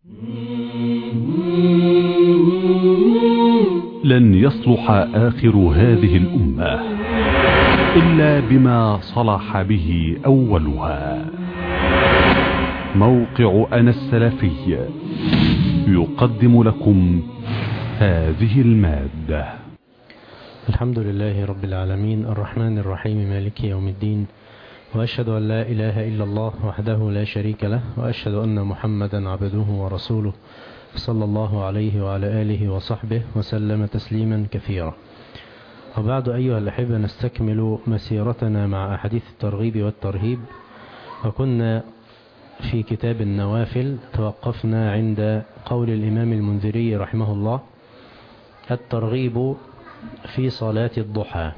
لن يصلح آخر هذه الأمة إلا بما صلح به أولها. موقع أنا السلفي يقدم لكم هذه المادة. الحمد لله رب العالمين الرحمن الرحيم مالك يوم الدين، وأشهد أن لا إله إلا الله وحده لا شريك له، وأشهد أن محمدا عبده ورسوله صلى الله عليه وعلى آله وصحبه وسلم تسليما كثيرا. وبعد أيها الأحبة، نستكمل مسيرتنا مع أحاديث الترغيب والترهيب، وكنا في كتاب النوافل توقفنا عند قول الإمام المنذري رحمه الله: الترغيب في صلاة الضحى.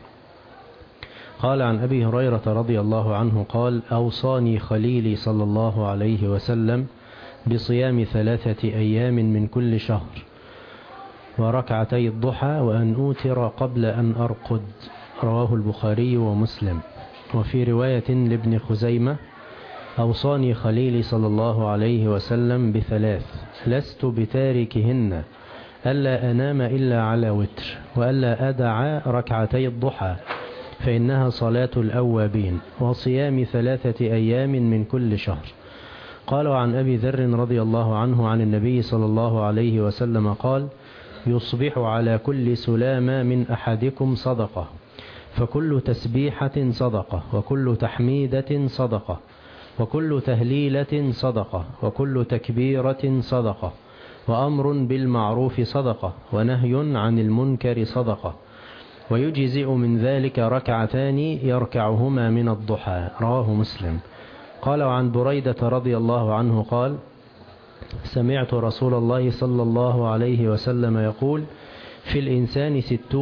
قال عن أبي هريرة رضي الله عنه قال: أوصاني خليلي صلى الله عليه وسلم بصيام 3 أيام من كل شهر، وركعتي الضحى، وأن أوتر قبل أن أرقد. رواه البخاري ومسلم. وفي رواية لابن خزيمة: أوصاني خليلي صلى الله عليه وسلم ب3 لست بتاركهن، ألا أنام إلا على وتر، وألا أدع ركعتي الضحى فإنها صلاة الأوابين، وصيام 3 أيام من كل شهر. قال عن أبي ذر رضي الله عنه عن النبي صلى الله عليه وسلم قال: يصبح على كل سلامة من أحدكم صدقة، فكل تسبيحة صدقة، وكل تحميدة صدقة، وكل تهليلة صدقة، وكل تكبيرة صدقة، وأمر بالمعروف صدقة، ونهي عن المنكر صدقة، ويجزئ من ذلك 2 يركعهما من الضحى. رواه مسلم. قال عن بريدة رضي الله عنه قال: سمعت رسول الله صلى الله عليه وسلم يقول: في الإنسان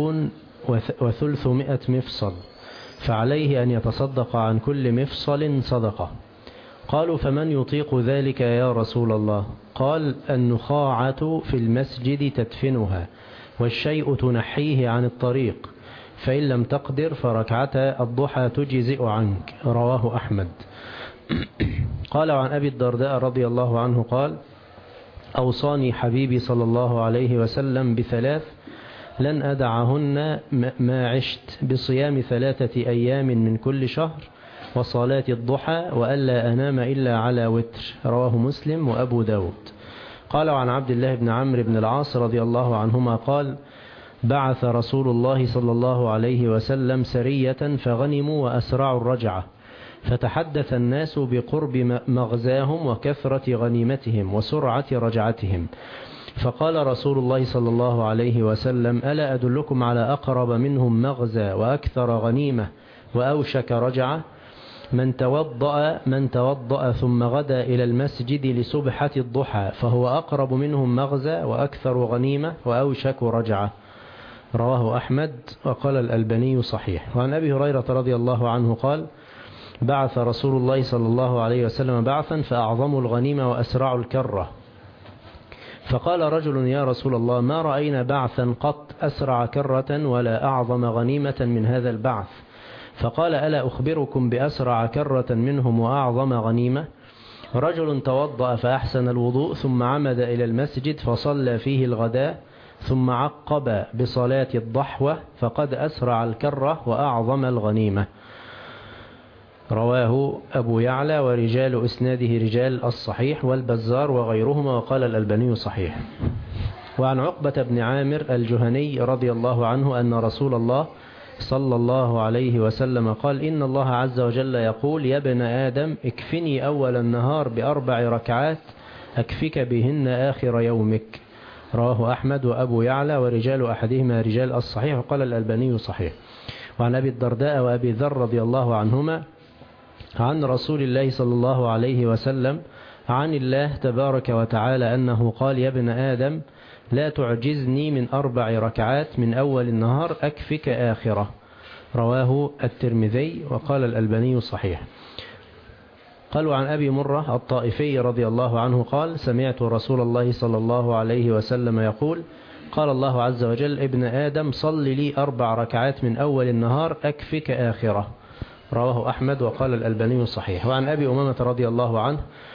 300 مفصل، فعليه أن يتصدق عن كل مفصل صدقة. قالوا: فمن يطيق ذلك يا رسول الله؟ قال: النخاعة في المسجد تدفنها، والشيء تنحيه عن الطريق، فإن لم تقدر فركعتا الضحى تجزئ عنك. رواه أحمد. قال عن أبي الدرداء رضي الله عنه قال: أوصاني حبيبي صلى الله عليه وسلم ب3 لن أدعهن ما عشت، بصيام 3 أيام من كل شهر، وصلاة الضحى، وألا أنام إلا على وتر. رواه مسلم وأبو داود. قال عن عبد الله بن عمرو بن العاص رضي الله عنهما قال: بعث رسول الله صلى الله عليه وسلم سرية فغنموا وأسرعوا الرجعة، فتحدث الناس بقرب مغزاهم وكثرة غنيمتهم وسرعة رجعتهم، فقال رسول الله صلى الله عليه وسلم: ألا أدلكم على أقرب منهم مغزى وأكثر غنيمة وأوشك رجعة؟ من توضأ ثم غدا إلى المسجد لسبحة الضحى فهو أقرب منهم مغزى وأكثر غنيمة وأوشك رجعة. رواه أحمد. وقال الألباني صحيح. وعن أبي هريرة رضي الله عنه قال: بعث رسول الله صلى الله عليه وسلم بعثا فأعظموا الغنيمة وأسرعوا الكرة، فقال رجل: يا رسول الله، ما رأينا بعثا قط أسرع كرة ولا أعظم غنيمة من هذا البعث. فقال: ألا أخبركم بأسرع كرة منهم وأعظم غنيمة؟ رجل توضأ فأحسن الوضوء ثم عمد إلى المسجد فصلى فيه الغداء ثم عقب بصلاة الضحوة، فقد أسرع الكرة وأعظم الغنيمة. رواه أبو يعلى، ورجال إسناده رجال الصحيح والبزار وغيرهما، وقال الألباني صحيح. وعن عقبة بن عامر الجهني رضي الله عنه أن رسول الله صلى الله عليه وسلم قال: إن الله عز وجل يقول: يا ابن آدم، اكفني أول النهار ب4 ركعات أكفك بهن آخر يومك. رواه أحمد وأبو يعلى، ورجال أحدهما رجال الصحيح، وقال الألباني صحيح. وعن أبي الدرداء وأبي ذر رضي الله عنهما عن رسول الله صلى الله عليه وسلم عن الله تبارك وتعالى أنه قال: يا ابن آدم، لا تعجزني من 4 ركعات من أول النهار أكفك آخرة. رواه الترمذي، وقال الألباني صحيح. قالوا عن أبي مرة الطائفي رضي الله عنه قال: سمعت رسول الله صلى الله عليه وسلم يقول: قال الله عز وجل: ابن آدم، صل لي 4 ركعات من أول النهار أكفك آخرة. رواه أحمد، وقال الألباني صحيح. وعن أبي أمامة رضي الله عنه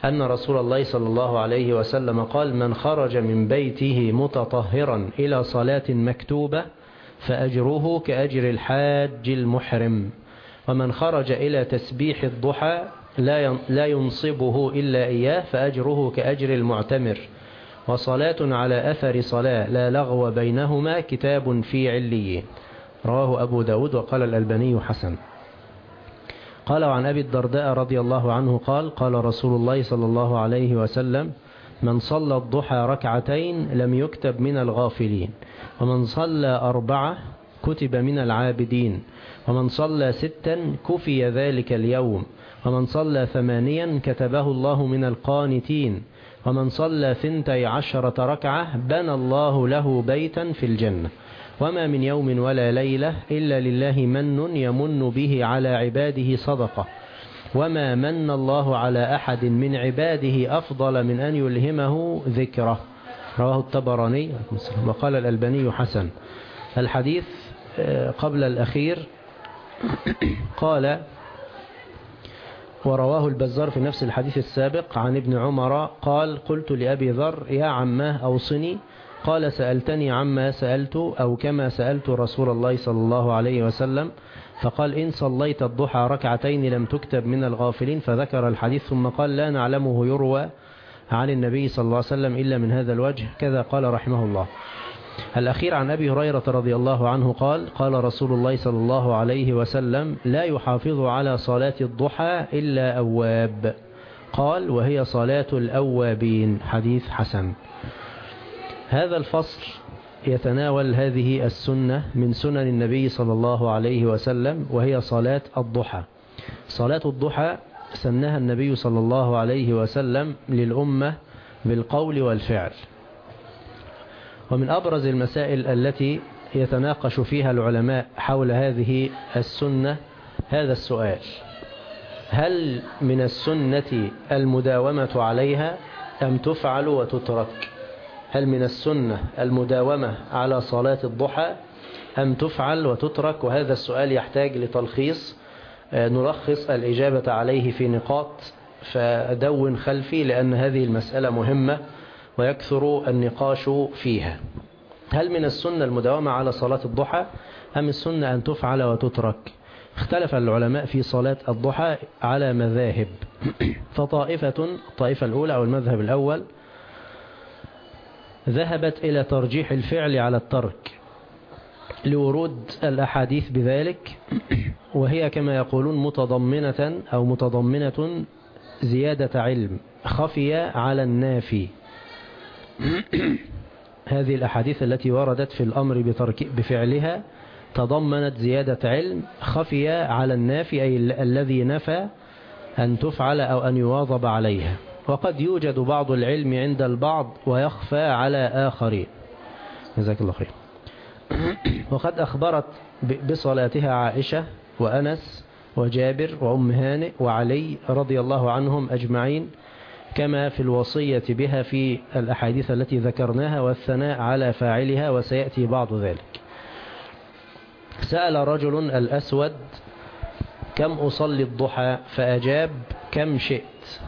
أن رسول الله صلى الله عليه وسلم قال: من خرج من بيته متطهرا إلى صلاة مكتوبة فأجره كأجر الحاج المحرم، ومن خرج إلى تسبيح الضحى لا ينصبه إلا إياه فأجره كأجر المعتمر، وصلاة على أثر صلاة لا لغو بينهما كتاب في عليين. رواه أبو داود وقال الألباني حسن. قال: وعن أبي الدرداء رضي الله عنه قال: قال رسول الله صلى الله عليه وسلم: من صلى الضحى ركعتين لم يكتب من الغافلين، ومن صلى 4 كتب من العابدين، ومن صلى 6 كفي ذلك اليوم، ومن صلى 8 كتبه الله من القانتين، ومن صلى 12 ركعة بنى الله له بيتا في الجنة. وما من يوم ولا ليلة إلا لله من يمن به على عباده صدقة، وما من الله على أحد من عباده أفضل من أن يلهمه ذكره. رواه الطبراني وقال الألباني حسن. الحديث قبل الأخير قال: ورواه البزار في نفس الحديث السابق عن ابن عمر قال: قلت لأبي ذر: يا عماه أوصني. قال: سألتني عما سألت أو كما سألت رسول الله صلى الله عليه وسلم. فقال: إن صليت الضحى ركعتين لم تكتب من الغافلين. فذكر الحديث ثم قال: لا نعلمه يروى عن النبي صلى الله عليه وسلم إلا من هذا الوجه، كذا قال رحمه الله. الأخير عن أبي هريرة رضي الله عنه قال: قال رسول الله صلى الله عليه وسلم: لا يحافظ على صلاة الضحى إلا أواب. قال: وهي صلاة الأوابين. حديث حسن. هذا الفصل يتناول هذه السنة من سنن النبي صلى الله عليه وسلم، وهي صلاة الضحى. صلاة الضحى سنها النبي صلى الله عليه وسلم للأمة بالقول والفعل. ومن أبرز المسائل التي يتناقش فيها العلماء حول هذه السنة هذا السؤال: هل من السنة المداومة عليها أم تفعل وتترك؟ هل من السنة المداومة على صلاة الضحى أم تفعل وتترك؟ وهذا السؤال يحتاج لتلخيص، نلخص الإجابة عليه في نقاط، فدون خلفي لأن هذه المسألة مهمة ويكثر النقاش فيها. هل من السنة المداومة على صلاة الضحى أم السنة أن تفعل وتترك؟ اختلف العلماء في صلاة الضحى على مذاهب. الطائفة الأولى أو المذهب الأول ذهبت إلى ترجيح الفعل على الترك لورود الأحاديث بذلك، وهي كما يقولون متضمنة زيادة علم خفي على النافي. هذه الأحاديث التي وردت في الأمر بفعلها تضمنت زيادة علم خفي على النافي، أي الذي نفى أن تفعل أو أن يواظب عليها. وقد يوجد بعض العلم عند البعض ويخفى على آخرين. جزاك الله خير. وقد أخبرت بصلاتها عائشة وأنس وجابر وأم هانئ وعلي رضي الله عنهم أجمعين، كما في الوصية بها في الأحاديث التي ذكرناها والثناء على فاعلها، وسيأتي بعض ذلك. سأل رجل الأسود: كم أصلي الضحى؟ فأجاب: كم شئت.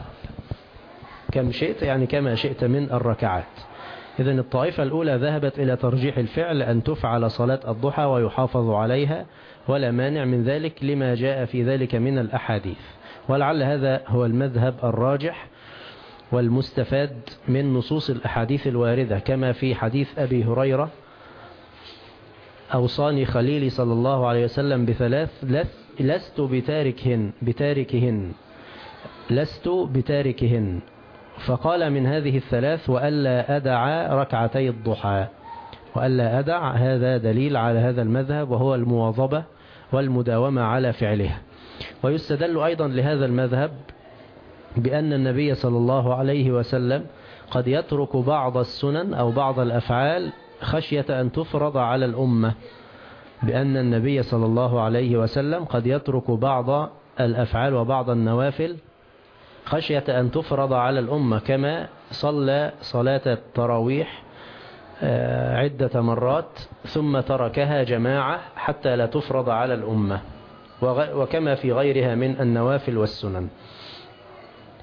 كم شئت يعني كما شئت من الركعات. إذن الطائفة الأولى ذهبت إلى ترجيح الفعل أن تفعل صلاة الضحى ويحافظ عليها، ولا مانع من ذلك لما جاء في ذلك من الأحاديث، ولعل هذا هو المذهب الراجح والمستفاد من نصوص الأحاديث الواردة، كما في حديث أبي هريرة: أوصاني خليلي صلى الله عليه وسلم بثلاث لست بتاركهن. فقال: من هذه الثلاث وألا أدع ركعتي الضحى. وألا أدع، هذا دليل على هذا المذهب، وهو المواظبة والمداومة على فعلها. ويستدل أيضا لهذا المذهب بأن النبي صلى الله عليه وسلم قد يترك بعض السنن أو بعض الأفعال خشية أن تفرض على الأمة، بأن النبي صلى الله عليه وسلم قد يترك بعض الأفعال وبعض النوافل خشية أن تفرض على الأمة، كما صلى صلاة التراويح عدة مرات ثم تركها جماعة حتى لا تفرض على الأمة، وكما في غيرها من النوافل والسنن.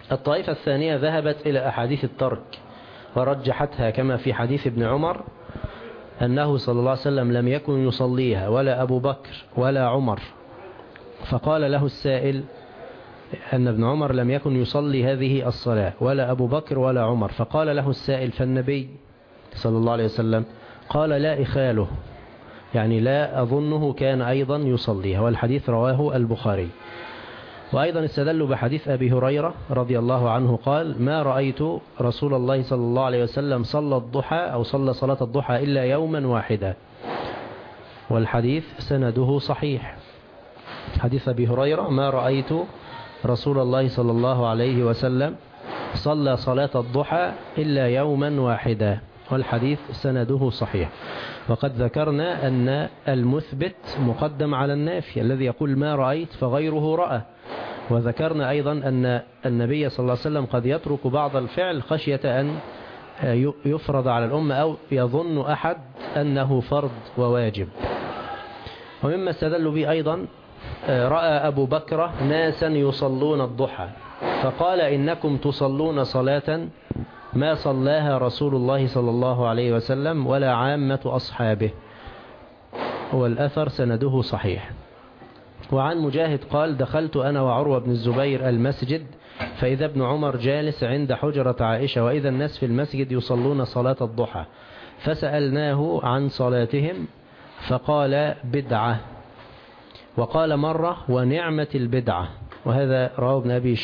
الطائفة الثانية ذهبت إلى أحاديث الترك ورجحتها، كما في حديث ابن عمر أنه صلى الله عليه وسلم لم يكن يصليها ولا أبو بكر ولا عمر، فقال له السائل أن ابن عمر لم يكن يصلي هذه الصلاة ولا أبو بكر ولا عمر، فقال له السائل فالنبي صلى الله عليه وسلم قال لا إخاله، يعني لا أظنه كان أيضا يصليها، والحديث رواه البخاري. وأيضا استدلوا بحديث أبي هريرة رضي الله عنه قال ما رأيت رسول الله صلى الله عليه وسلم صلى الضحى أو صلى صلاة الضحى إلا يوما واحدا، والحديث سنده صحيح. حديث أبي هريرة ما رأيت رسول الله صلى الله عليه وسلم صلى صلاة الضحى إلا يوما واحدا، والحديث سنده صحيح. وقد ذكرنا أن المثبت مقدم على النافي، الذي يقول ما رأيت فغيره رأى. وذكرنا أيضا أن النبي صلى الله عليه وسلم قد يترك بعض الفعل خشية أن يفرض على الأمة أو يظن أحد أنه فرض وواجب. ومما استدل به أيضا رأى أبو بكر ناسا يصلون الضحى فقال إنكم تصلون صلاة ما صلاها رسول الله صلى الله عليه وسلم ولا عامة أصحابه، والأثر سنده صحيح. وعن مجاهد قال دخلت أنا وعروة بن الزبير المسجد فإذا ابن عمر جالس عند حجرة عائشة وإذا الناس في المسجد يصلون صلاة الضحى، فسألناه عن صلاتهم فقال بدعة، وقال مرة ونعمة البدعة. وهذا رواه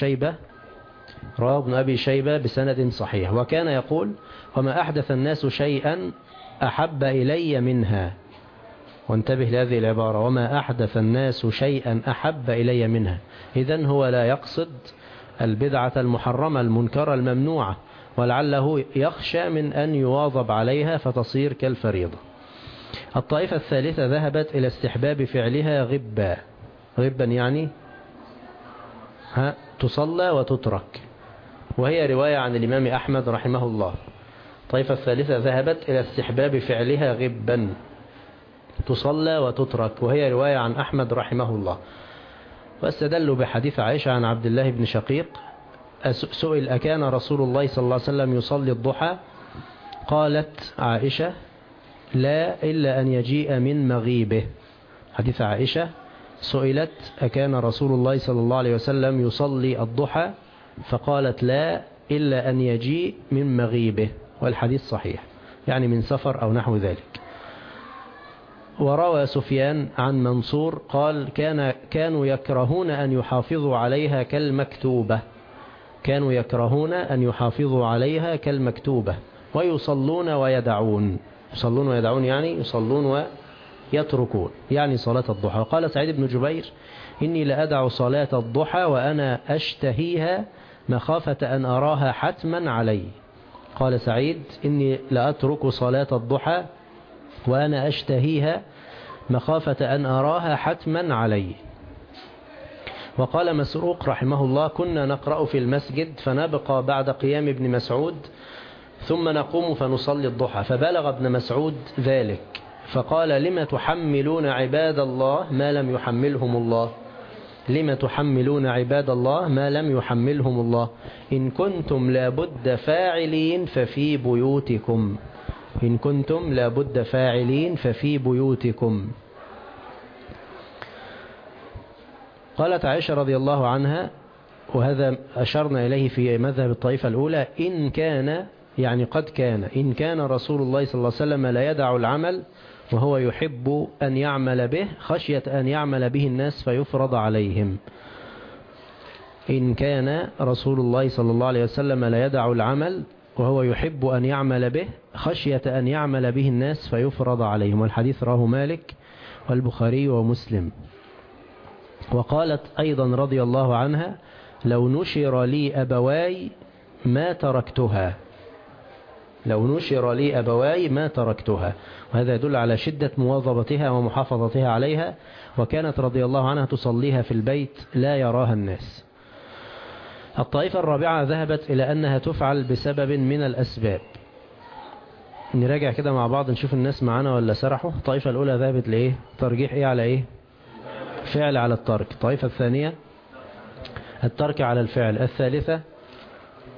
ابن أبي شيبة بسند صحيح. وكان يقول وما أحدث الناس شيئا أحب إلي منها، وانتبه لهذه العبارة وما أحدث الناس شيئا أحب إلي منها، إذن هو لا يقصد البدعة المحرمة المنكرة الممنوعة، ولعله يخشى من أن يواظب عليها فتصير كالفريضة. الطائفة الثالثة ذهبت إلى استحباب فعلها غبا يعني تصلى وتترك، وهي رواية عن الإمام أحمد رحمه الله. الطائفة الثالثة ذهبت إلى استحباب فعلها غبا تصلى وتترك، وهي رواية عن أحمد رحمه الله. واستدلوا بحديث عائشة عن عبد الله بن شقيق سئل أكان رسول الله صلى الله عليه وسلم يصلي الضحى؟ قالت عائشة لا إلا أن يجيء من مغيبه. حديث عائشة سئلت أكان رسول الله صلى الله عليه وسلم يصلي الضحى؟ فقالت لا إلا أن يجيء من مغيبه، والحديث صحيح، يعني من سفر أو نحو ذلك. وروى سفيان عن منصور قال كانوا يكرهون أن يحافظوا عليها كالمكتوبة ويصلون ويدعون. يصلون ويدعون يعني يصلون ويتركون، يعني صلاة الضحى. قال سعيد بن جبير إني لأدع صلاة الضحى وأنا أشتهيها مخافة أن أراها حتما علي. قال سعيد إني لأترك صلاة الضحى وأنا أشتهيها مخافة أن أراها حتما علي. وقال مسروق رحمه الله كنا نقرأ في المسجد فنبقى بعد قيام ابن مسعود ثم نقوم فنصلي الضحى، فبلغ ابن مسعود ذلك فقال لما تحملون عباد الله ما لم يحملهم الله، لما تحملون عباد الله ما لم يحملهم الله، إن كنتم لابد فاعلين ففي بيوتكم، إن كنتم لابد فاعلين ففي بيوتكم. قالت عائشة رضي الله عنها، وهذا أشرنا إليه في مذهب الطائفة الأولى، إن كان يعني قد كان إن كان رسول الله صلى الله عليه وسلم لا يدع العمل وهو يحب أن يعمل به خشية أن يعمل به الناس فيفرض عليهم. إن كان رسول الله صلى الله عليه وسلم لا يدع العمل وهو يحب أن يعمل به خشية أن يعمل به الناس فيفرض عليهم، والحديث رواه مالك والبخاري ومسلم. وقالت أيضا رضي الله عنها لو نشر لي أبواي ما تركتها، لو نشر لي أبواي ما تركتها. وهذا يدل على شدة مواظبتها ومحافظتها عليها، وكانت رضي الله عنها تصليها في البيت لا يراها الناس. الطائفة الرابعة ذهبت إلى أنها تفعل بسبب من الأسباب. نراجع كده مع بعض نشوف الناس معنا ولا سرحوا. الطائفة الأولى ذهبت لإيه؟ ترجيح إيه على إيه؟ فعل على الترك. الطائفة الثانية الترك على الفعل. الثالثة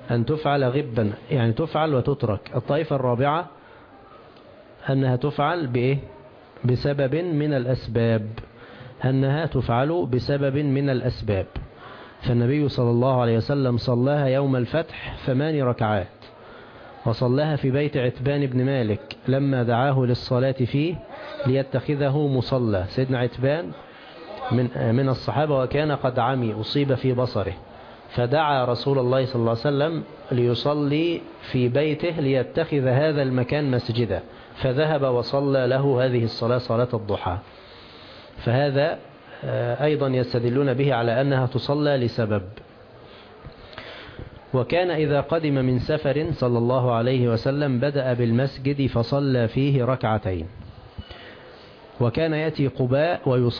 أن تفعل غبا، يعني تفعل وتترك. الطائفة الرابعة أنها تفعل بإيه؟ بسبب من الأسباب، أنها تفعل بسبب من الأسباب. فالنبي صلى الله عليه وسلم صلاها يوم الفتح 8 ركعات، وصلاها في بيت عتبان بن مالك لما دعاه للصلاة فيه ليتخذه مصلى. سيدنا عتبان من الصحابة وكان قد عمي، أصيب في بصره، فدعا رسول الله صلى الله عليه وسلم ليصلي في بيته ليتخذ هذا المكان مسجدا، فذهب وصلى له هذه الصلاة، صلاة الضحى. فهذا أيضا يستدلون به على أنها تصلى لسبب. وكان إذا قدم من سفر صلى الله عليه وسلم بدأ بالمسجد فصلى فيه ركعتين، وكان يأتي قباء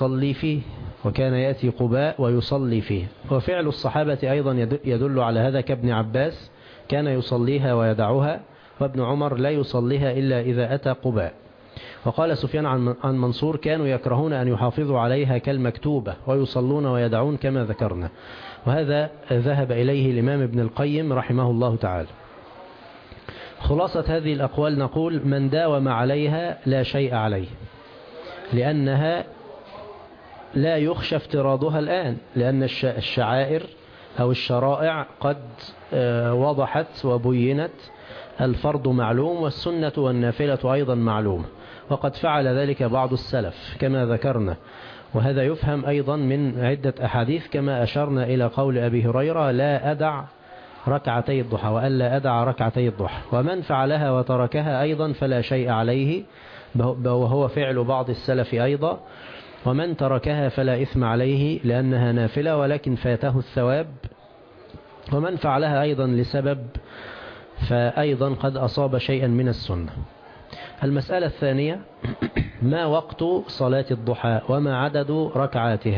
ويصلي فيه. وفعل الصحابة أيضا يدل على هذا، كابن عباس كان يصليها ويدعها، وابن عمر لا يصليها إلا إذا أتى قباء. وقال سفيان عن منصور كانوا يكرهون أن يحافظوا عليها كالمكتوبة ويصلون ويدعون كما ذكرنا. وهذا ذهب إليه الإمام ابن القيم رحمه الله تعالى. خلاصة هذه الأقوال نقول: من داوم عليها لا شيء عليه، لأنها لا يخشى افتراضها الآن، لأن الشعائر أو الشرائع قد وضحت وبينت. الفرض معلوم، والسنة والنافلة أيضا معلوم، وقد فعل ذلك بعض السلف كما ذكرنا. وهذا يفهم أيضا من عدة أحاديث، كما أشرنا إلى قول أبي هريرة: لا أدع ركعتي الضحى، وألا أدع ركعتي الضحى. ومن فعلها وتركها أيضا فلا شيء عليه، وهو فعل بعض السلف أيضا. ومن تركها فلا إثم عليه لأنها نافلة ولكن فاته الثواب. ومن فعلها أيضا لسبب فأيضا قد أصاب شيئا من السنة. المسألة الثانية: ما وقت صلاة الضحى وما عدد ركعاتها؟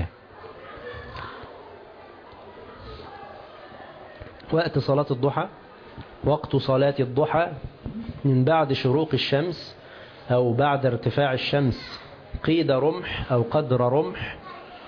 وقت صلاة الضحى، وقت صلاة الضحى من بعد شروق الشمس أو بعد ارتفاع الشمس قيد رمح أو قدر رمح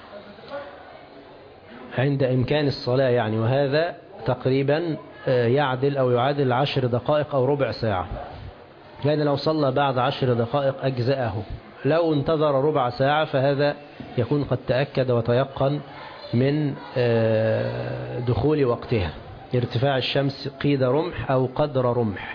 عند إمكان الصلاة يعني. وهذا تقريبا يعدل أو يعادل 10 دقائق أو ربع ساعة. يعني لو صلى بعد 10 دقائق أجزأه، لو انتظر ربع ساعة فهذا يكون قد تأكد وتيقن من دخول وقتها. ارتفاع الشمس قيد رمح أو قدر رمح.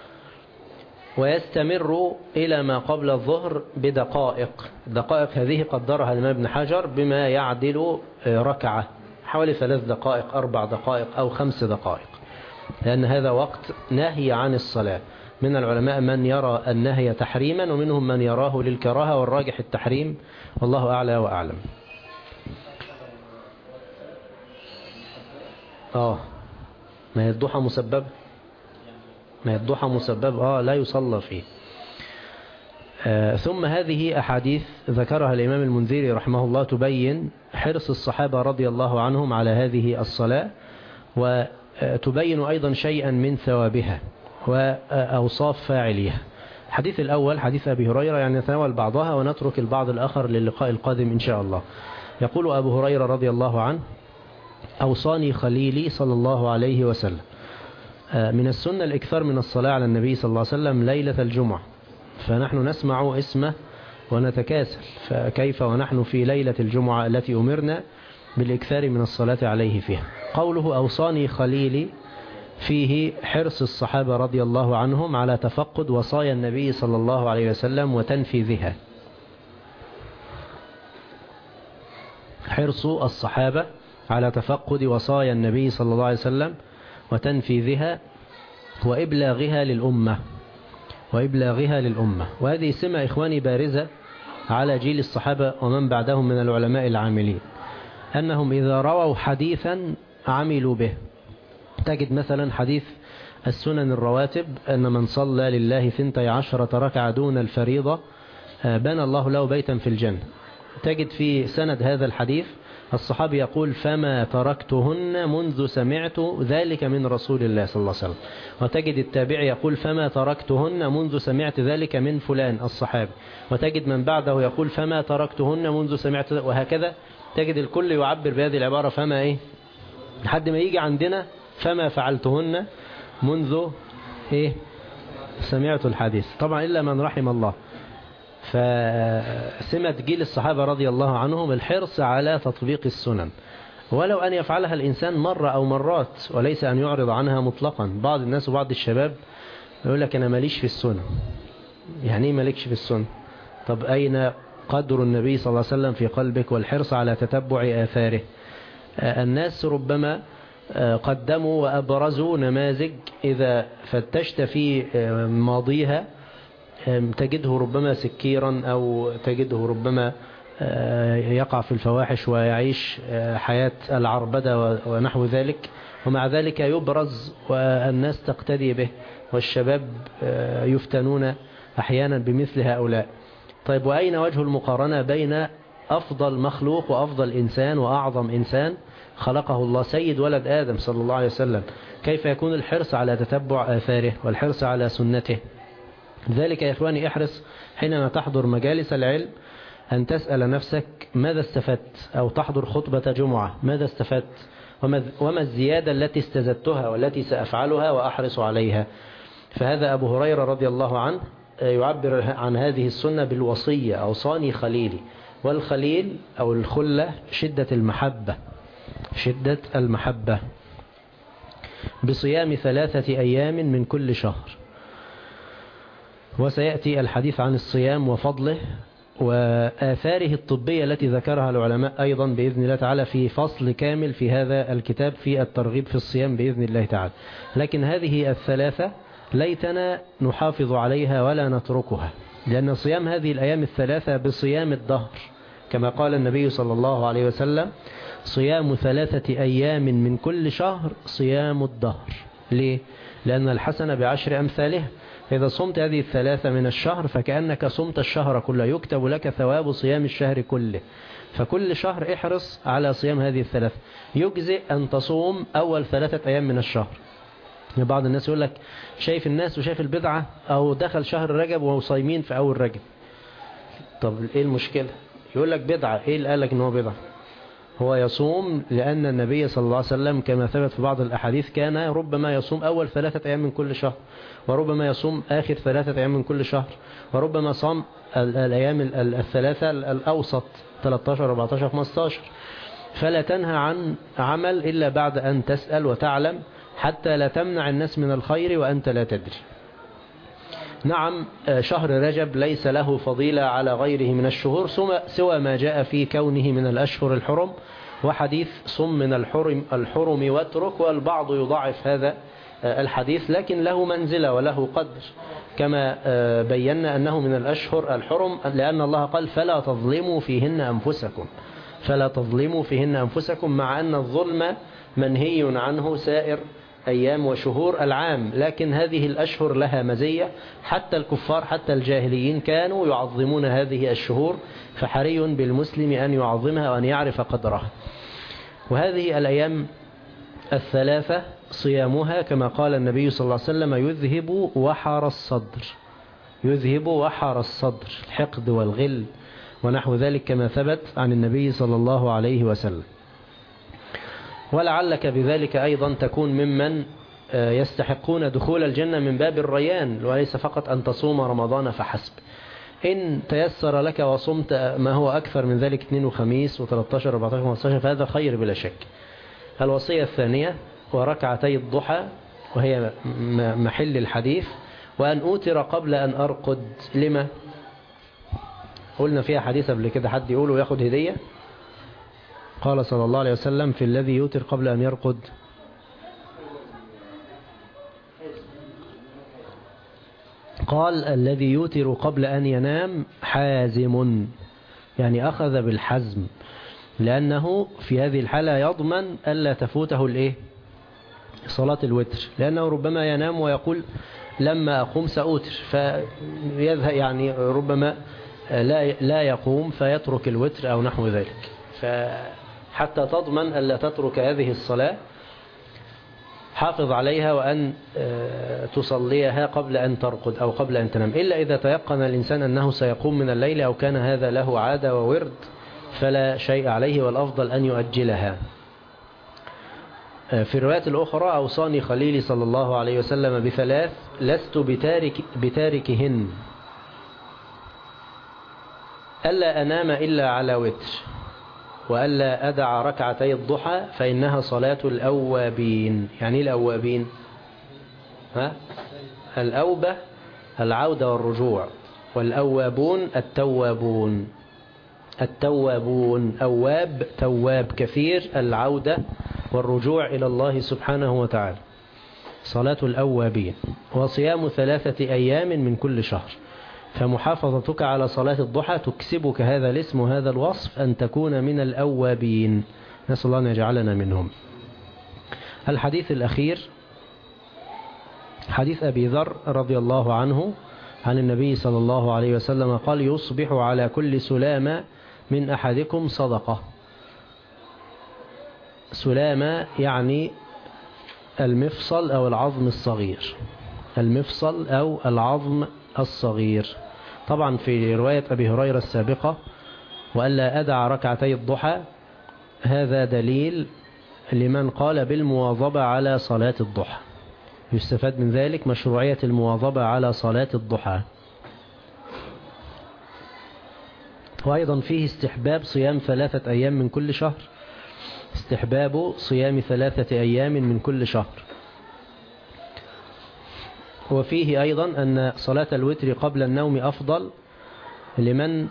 ويستمر إلى ما قبل الظهر بدقائق. الدقائق هذه قدرها الإمام ابن حجر بما يعدل ركعة، حوالي 3 دقائق 4 دقائق أو 5 دقائق، لأن هذا وقت نهي عن الصلاة. من العلماء من يرى النهي تحريما، ومنهم من يراه للكراهة، والراجح التحريم، والله أعلى وأعلم. ما الضحى مسبب، لا يصلى فيه. ثم هذه أحاديث ذكرها الإمام المنذري رحمه الله تبين حرص الصحابة رضي الله عنهم على هذه الصلاة، وتبين أيضا شيئا من ثوابها وأوصاف فاعليها. الحديث الأول حديث أبي هريرة، يعني نتناول بعضها ونترك البعض الآخر للقاء القادم إن شاء الله. يقول أبو هريرة رضي الله عنه: أوصاني خليلي صلى الله عليه وسلم. من السنة الإكثار من الصلاة على النبي صلى الله عليه وسلم ليلة الجمعة، فنحن نسمع اسمه ونتكاسل، فكيف ونحن في ليلة الجمعة التي أمرنا بالإكثار من الصلاة عليه فيها. قوله أوصاني خليلي فيه حرص الصحابة رضي الله عنهم على تفقد وصايا النبي صلى الله عليه وسلم وتنفيذها. حرص الصحابة على تفقد وصايا النبي صلى الله عليه وسلم وتنفيذها وإبلاغها للأمة. وهذه سمة إخواني بارزة على جيل الصحابة ومن بعدهم من العلماء العاملين، أنهم إذا رووا حديثا عملوا به. تجد مثلا حديث السنن الرواتب أن من صلى لله 12 ركعة دون الفريضة بنى الله له بيتا في الجنة. تجد في سند هذا الحديث الصحابي يقول: فما تركتهن منذ سمعت ذلك من رسول الله صلى الله عليه وسلم. وتجد التابعي يقول: فما تركتهن منذ سمعت ذلك من فلان الصحابي. وتجد من بعده يقول: فما تركتهن منذ سمعت، وهكذا تجد الكل يعبر بهذه العبارة فما لحد ما يجي عندنا فما فعلتهن منذ سمعت الحديث. طبعا إلا من رحم الله. فسمة جيل الصحابة رضي الله عنهم الحرص على تطبيق السنن، ولو أن يفعلها الإنسان مرة أو مرات، وليس أن يعرض عنها مطلقا. بعض الناس وبعض الشباب يقول لك أنا ماليش في السنن. يعني إيه مالكش في السنن؟ طب أين قدر النبي صلى الله عليه وسلم في قلبك والحرص على تتبع آثاره؟ الناس ربما قدموا وأبرزوا نماذج إذا فتشت في ماضيها تجده ربما سكيرا، أو تجده ربما يقع في الفواحش ويعيش حياة العربدة ونحو ذلك، ومع ذلك يبرز والناس تقتدي به، والشباب يفتنون أحيانا بمثل هؤلاء. طيب وأين وجه المقارنة بين أفضل مخلوق وأفضل إنسان وأعظم إنسان خلقه الله، سيد ولد آدم صلى الله عليه وسلم؟ كيف يكون الحرص على تتبع آثاره والحرص على سنته؟ ذلك يا إخواني احرص حينما تحضر مجالس العلم أن تسأل نفسك ماذا استفدت، أو تحضر خطبة جمعة ماذا استفدت، وما الزيادة التي استزدتها والتي سأفعلها وأحرص عليها. فهذا أبو هريرة رضي الله عنه يعبر عن هذه السنة بالوصية: أوصاني خليلي. والخليل أو الخلة شدة المحبة، شدة المحبة، بصيام 3 أيام من كل شهر. وسيأتي الحديث عن الصيام وفضله وآثاره الطبية التي ذكرها العلماء أيضا بإذن الله تعالى في فصل كامل في هذا الكتاب في الترغيب في الصيام بإذن الله تعالى. لكن هذه 3 ليتنا نحافظ عليها ولا نتركها، لأن صيام هذه الأيام 3 بصيام الدهر، كما قال النبي صلى الله عليه وسلم: صيام 3 أيام من كل شهر صيام الدهر. ليه؟ لأن الحسنة ب10 أمثالها. إذا صمت هذه 3 من الشهر فكأنك صمت الشهر كله، يكتب لك ثواب صيام الشهر كله. فكل شهر احرص على صيام هذه 3. يجزئ أن تصوم أول 3 أيام من الشهر. بعض الناس يقول لك شايف الناس وشايف البدعة، أو دخل شهر رجب وصايمين في أول رجب. طب إيه المشكلة؟ يقول لك بدعة. إيه اللي قال لك إن هو بدعة؟ هو يصوم لأن النبي صلى الله عليه وسلم كما ثبت في بعض الأحاديث كان ربما يصوم أول 3 أيام من كل شهر، وربما يصوم آخر 3 أيام من كل شهر، وربما صام الأيام 3 الأوسط 13 14 15. فلا تنهى عن عمل إلا بعد أن تسأل وتعلم، حتى لا تمنع الناس من الخير وأنت لا تدري. نعم، شهر رجب ليس له فضيلة على غيره من الشهور سوى ما جاء في كونه من الأشهر الحرم، وحديث صم من الحرم واترك، والبعض يضعف هذا الحديث، لكن له منزلة وله قدر، كما بينا أنه من الأشهر الحرم، لأن الله قال: فلا تظلموا فيهن أنفسكم. فلا تظلموا فيهن أنفسكم، مع أن الظلم منهي عنه سائر أيام وشهور العام، لكن هذه الأشهر لها مزية. حتى الكفار حتى الجاهليين كانوا يعظمون هذه الشهور، فحري بالمسلم أن يعظمها وأن يعرف قدرها. وهذه الأيام 3 صيامها كما قال النبي صلى الله عليه وسلم: يذهب وحر الصدر. يذهب وحر الصدر، الحقد والغل ونحو ذلك، كما ثبت عن النبي صلى الله عليه وسلم. ولعلك بذلك أيضا تكون ممن يستحقون دخول الجنة من باب الريان، وليس فقط أن تصوم رمضان فحسب. إن تيسر لك وصمت ما هو أكثر من ذلك 2 وخميس و13 14 15 فهذا خير بلا شك. الوصية الثانية: وركعتي الضحى، وهي محل الحديث، وأن أوتر قبل أن أرقد. لما؟ قلنا فيها حديث قبل كده، حد يقول وياخد هدية. قال صلى الله عليه وسلم في الذي يوتر قبل أن يرقد: قال: الذي يوتر قبل أن ينام حازم، يعني أخذ بالحزم، لأنه في هذه الحالة يضمن ألا تفوته صلاة الوتر، لأنه ربما ينام ويقول لما أقوم سأوتر، فيذهب يعني ربما لا يقوم فيترك الوتر أو نحو ذلك. فحتى تضمن ألا تترك هذه الصلاة حافظ عليها، وأن تصليها قبل أن ترقد أو قبل أن تنام، إلا إذا تيقن الإنسان أنه سيقوم من الليل أو كان هذا له عادة وورد فلا شيء عليه، والأفضل أن يؤجلها. في الرواية الأخرى أوصاني خليلي صلى الله عليه وسلم بثلاث لست بتاركهن: ألا أنام إلا على وتر، وألا أدع ركعتي الضحى فإنها صلاة الأوابين. يعني إيه الأوابين؟ الأوبة العودة والرجوع، والأوابون التوابون. التوابون أواب تواب كثير العودة والرجوع إلى الله سبحانه وتعالى، صلاة الأوابين. وصيام 3 أيام من كل شهر، فمحافظتك على صلاة الضحى تكسبك هذا الاسم وهذا الوصف أن تكون من الأوابين، نسأل الله أن يجعلنا منهم. الحديث الأخير حديث أبي ذر رضي الله عنه عن النبي صلى الله عليه وسلم قال: يصبح على كل سلامة من أحدكم صدقة. سلامة يعني المفصل أو العظم الصغير، المفصل أو العظم الصغير. طبعا في رواية أبي هريرة السابقة: وألا أدع ركعتي الضحى، هذا دليل لمن قال بالمواظبة على صلاة الضحى. يستفاد من ذلك مشروعية المواظبة على صلاة الضحى. وأيضا فيه استحباب صيام 3 أيام من كل شهر، استحباب صيام 3 أيام من كل شهر. وفيه أيضا أن صلاة الوتر قبل النوم أفضل لمن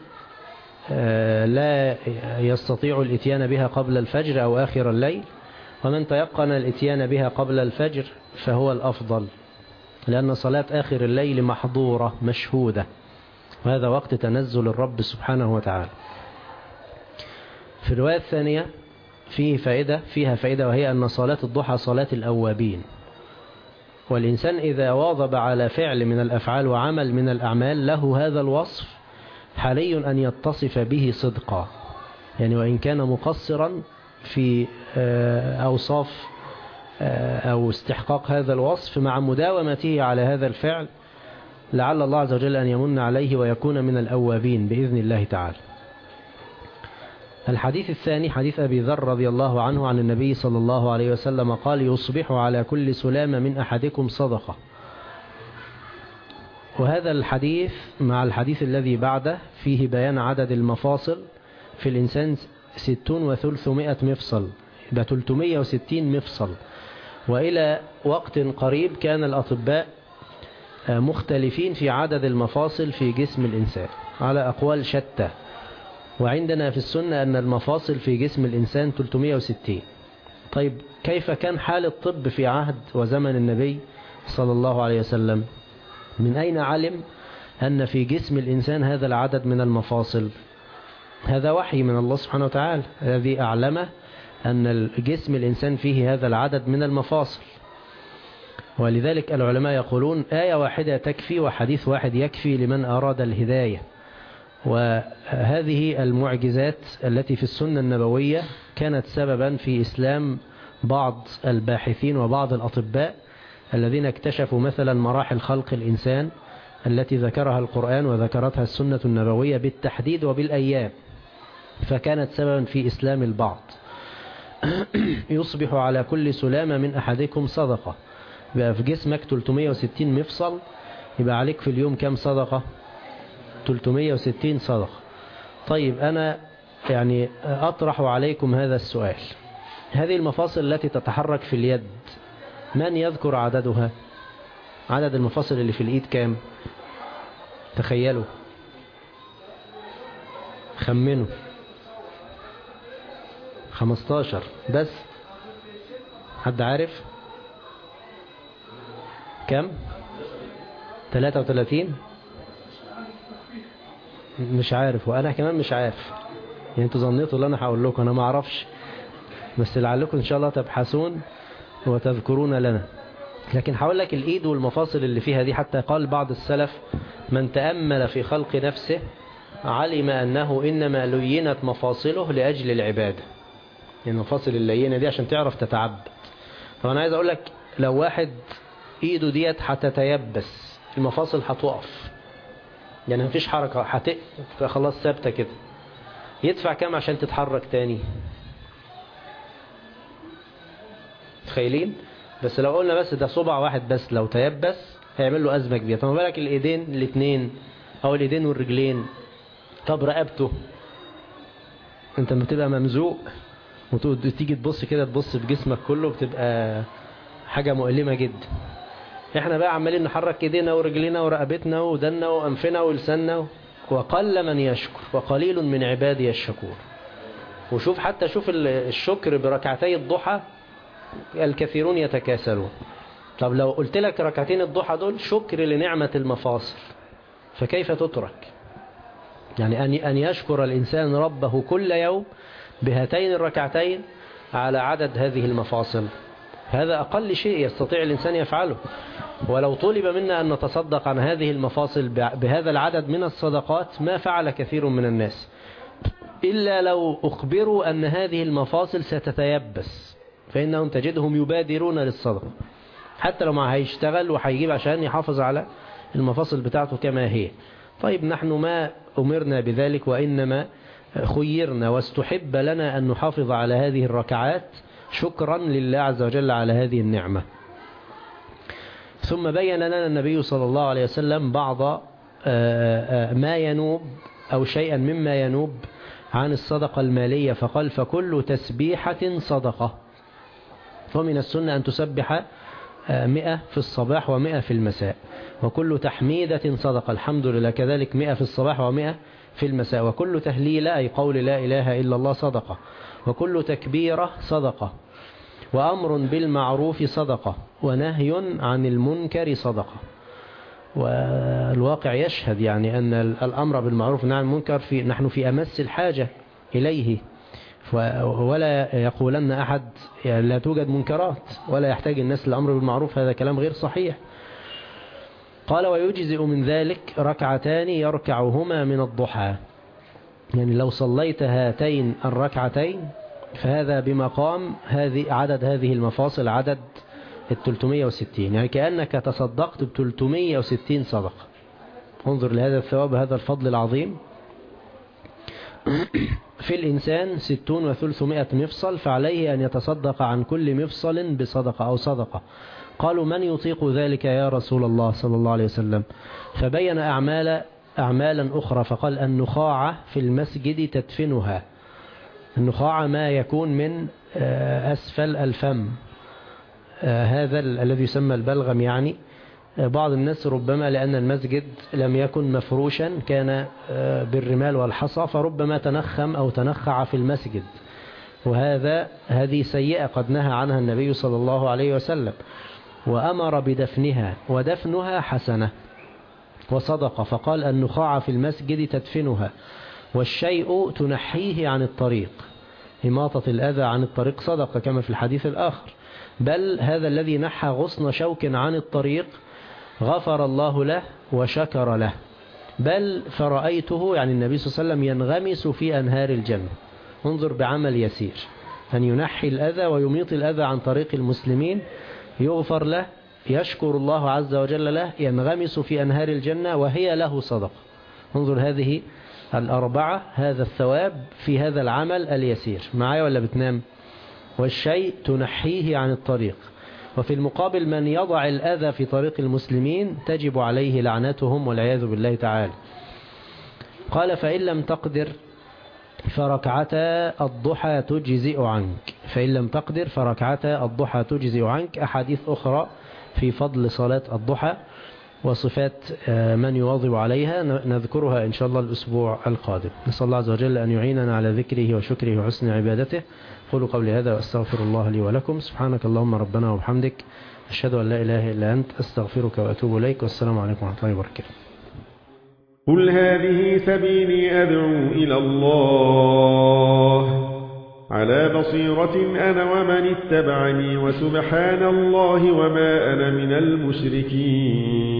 لا يستطيع الاتيان بها قبل الفجر أو آخر الليل، ومن تيقن الاتيان بها قبل الفجر فهو الأفضل، لأن صلاة آخر الليل محظورة مشهودة، وهذا وقت تنزل الرب سبحانه وتعالى. في الرواية الثانية فيها فائدة، وهي أن صلاة الضحى صلاة الأوابين، والإنسان إذا واظب على فعل من الأفعال وعمل من الأعمال له هذا الوصف حالي أن يتصف به صدقا، يعني وإن كان مقصرا في أوصاف أو استحقاق هذا الوصف، مع مداومته على هذا الفعل لعل الله عز وجل أن يمن عليه ويكون من الأوابين بإذن الله تعالى. الحديث الثاني حديث أبي ذر رضي الله عنه عن النبي صلى الله عليه وسلم قال: يصبح على كل سلامة من أحدكم صدقة. وهذا الحديث مع الحديث الذي بعده فيه بيان عدد المفاصل في الإنسان 300 مفصل، يبقى 360 مفصل. وإلى وقت قريب كان الأطباء مختلفين في عدد المفاصل في جسم الإنسان على أقوال شتى، وعندنا في السنة أن المفاصل في جسم الإنسان 360. طيب كيف كان حال الطب في عهد وزمن النبي صلى الله عليه وسلم؟ من أين علم أن في جسم الإنسان هذا العدد من المفاصل؟ هذا وحي من الله سبحانه وتعالى الذي أعلمه أن جسم الإنسان فيه هذا العدد من المفاصل. ولذلك العلماء يقولون آية واحدة تكفي وحديث واحد يكفي لمن أراد الهداية. وهذه المعجزات التي في السنة النبوية كانت سببا في إسلام بعض الباحثين وبعض الأطباء الذين اكتشفوا مثلا مراحل خلق الإنسان التي ذكرها القرآن وذكرتها السنة النبوية بالتحديد وبالأيام، فكانت سببا في إسلام البعض. يصبح على كل سلامة من أحدكم صدقة، يبقى في جسمك 360 مفصل، يبقى عليك في اليوم كم صدقة؟ 360 صدقة. طيب أنا يعني أطرح عليكم هذا السؤال: هذه المفاصل التي تتحرك في اليد من يذكر عددها؟ عدد المفاصل اللي في الإيد كام؟ تخيلوا، خمنوا. 15 بس. حد عارف كم؟ 33. مش عارف، وأنا كمان مش عارف. يعني انتوا ظنيتوا اللي أنا هقول لكم، أنا ما أعرفش، بس لعلكم إن شاء الله تبحثون وتذكرون لنا. لكن هقول لك الإيد والمفاصل اللي فيها دي، حتى قال بعض السلف: من تأمل في خلق نفسه علم أنه إنما لينت مفاصله لأجل العبادة. يعني المفاصل اللينة دي عشان تعرف تتعبد. طب أنا عايز أقول لك لو واحد إيده ديت هتتيبس، المفاصل هتوقف، يعني مفيش حركة، خلاص ثابتة كده، يدفع كام عشان تتحرك تاني؟ متخيلين؟ بس لو قلنا بس ده صبع واحد بس لو تيبس هيعمل له أزمة كبيرة. طب بالك الإيدين الاثنين أو الإيدين والرجلين؟ طب رقبته، أنت بتبقى ممزوق وتيجي تبص كده تبص بجسمك كله بتبقى حاجة مؤلمة جدا. احنا بقى عمالين نحرك ايدينا ورجلينا ورقبتنا ودنا وانفنا ولساننا، وقل من يشكر وقليل من عبادي الشكور. وشوف حتى شوف الشكر بركعتي الضحى الكثيرون يتكاسلون. طب لو قلت لك ركعتين الضحى دول شكر لنعمة المفاصل فكيف تترك؟ يعني أن يشكر الإنسان ربه كل يوم بهاتين الركعتين على عدد هذه المفاصل، هذا أقل شيء يستطيع الإنسان يفعله. ولو طلب منا أن نتصدق عن هذه المفاصل بهذا العدد من الصدقات ما فعل كثير من الناس، إلا لو أخبروا أن هذه المفاصل ستتيبس فإنهم تجدهم يبادرون للصدقة حتى لو ما هيشتغل وهيجيب عشان يحافظ على المفاصل بتاعته كما هي. طيب نحن ما أمرنا بذلك، وإنما خيرنا واستحب لنا أن نحافظ على هذه الركعات شكرا لله عز وجل على هذه النعمة. ثم بين لنا النبي صلى الله عليه وسلم بعض ما ينوب أو شيئا مما ينوب عن الصدقة المالية، فقال فكل تسبيحة صدقة، ومن السنة أن تسبح 100 في الصباح و100 في المساء، وكل تحميدة صدقة، الحمد لله كذلك 100 في الصباح و100 في المساء، وكل تهليلة أي قول لا إله إلا الله صدقة، وكل تكبيرة صدقة، وأمر بالمعروف صدقة، ونهي عن المنكر صدقة. والواقع يشهد يعني أن الأمر بالمعروف والنهي عن المنكر نحن في أمس الحاجة إليه، ولا يقولن أحد يعني لا توجد منكرات ولا يحتاج الناس للأمر بالمعروف، هذا كلام غير صحيح. قال ويجزئ من ذلك ركعتان يركعهما من الضحى، يعني لو صليت هاتين الركعتين فهذا بمقام عدد هذه المفاصل عدد 360، يعني كأنك تصدقت 360 صدقة. انظر لهذا الثواب هذا الفضل العظيم. في الإنسان 60 و300 مفصل، فعليه أن يتصدق عن كل مفصل بصدقة أو صدقة. قالوا من يطيق ذلك يا رسول الله صلى الله عليه وسلم؟ فبين أعمالا أخرى، فقال النخاعة في المسجد تدفنها. النخاعة ما يكون من أسفل الفم، هذا الذي يسمى البلغم. يعني بعض الناس ربما لأن المسجد لم يكن مفروشا كان بالرمال والحصى فربما تنخم أو تنخع في المسجد، هذه سيئة قد نهى عنها النبي صلى الله عليه وسلم، وأمر بدفنها، ودفنها حسنة وصدقة. فقال النخاع في المسجد تدفنها، والشيء تنحيه عن الطريق، إماطة الأذى عن الطريق صدقة كما في الحديث الآخر. بل هذا الذي نحى غصن شوك عن الطريق غفر الله له وشكر له، بل فرأيته يعني النبي صلى الله عليه وسلم ينغمس في أنهار الجنة. انظر بعمل يسير أن ينحي الأذى ويميط الأذى عن طريق المسلمين، يغفر له، يشكر الله عز وجل له، ينغمس في أنهار الجنة وهي له صدقة. انظر هذه الأربعة، هذا الثواب في هذا العمل اليسير. معايا ولا بتنام؟ والشيء تنحيه عن الطريق. وفي المقابل من يضع الأذى في طريق المسلمين تجب عليه لعنتهم والعياذ بالله تعالى. قال فإن لم تقدر فركعتا الضحى تجزئ عنك، فإن لم تقدر فركعتا الضحى تجزئ عنك. أحاديث أخرى في فضل صلاة الضحى وصفات من يواظب عليها نذكرها إن شاء الله الأسبوع القادم. نسأل الله عز وجل أن يعيننا على ذكره وشكره وحسن عبادته. قولوا قولي هذا وأستغفر الله لي ولكم. سبحانك اللهم ربنا وبحمدك، أشهد أن لا إله إلا أنت، أستغفرك وأتوب إليك، والسلام عليكم ورحمة الله وبركاته. قل هذه سبيلي أدعو إلى الله على بصيرة أنا ومن اتبعني، وسبحان الله وما أنا من المشركين.